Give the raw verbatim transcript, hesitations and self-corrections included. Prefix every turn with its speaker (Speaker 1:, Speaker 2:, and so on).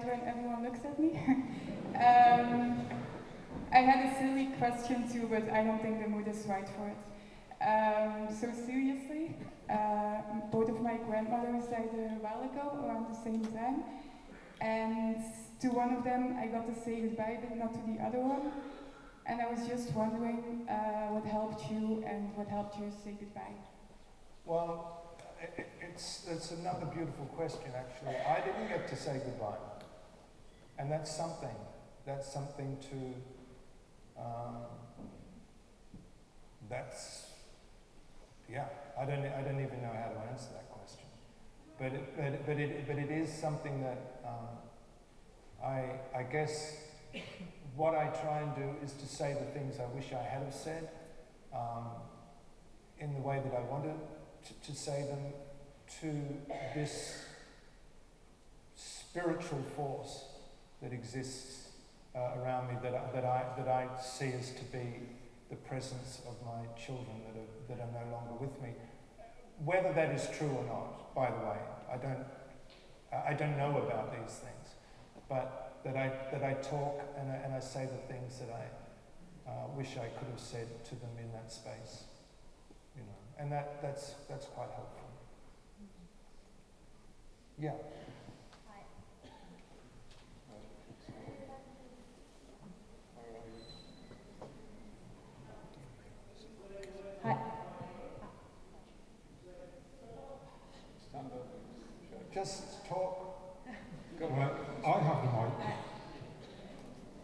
Speaker 1: right when everyone looks at me. um, I had a silly question too, but I don't think the mood is right for it. Um, so seriously, uh, both of my grandmothers died a while ago, around the same time. And to one of them I got to say goodbye, but not to the other one. And I was just wondering uh, what helped you and what helped you say goodbye.
Speaker 2: Well, it, it's, it's another beautiful question, actually. I didn't get to say goodbye. And that's something. That's something to, um, that's, yeah, I don't, I don't even know how to answer that question. But it, but, but it, but it is something that um, I, I guess what I try and do is to say the things I wish I had have said um, in the way that I wanted to, to say them to this spiritual force that exists uh, around me that I, that I that I see as to be the presence of my children that are that are no longer with me. Whether that is true or not, by the way, I don't I don't know about these things, but that I that I talk and I, and I say the things that I uh, wish I could have said to them in that space, you know, and that that's that's quite helpful. Yeah.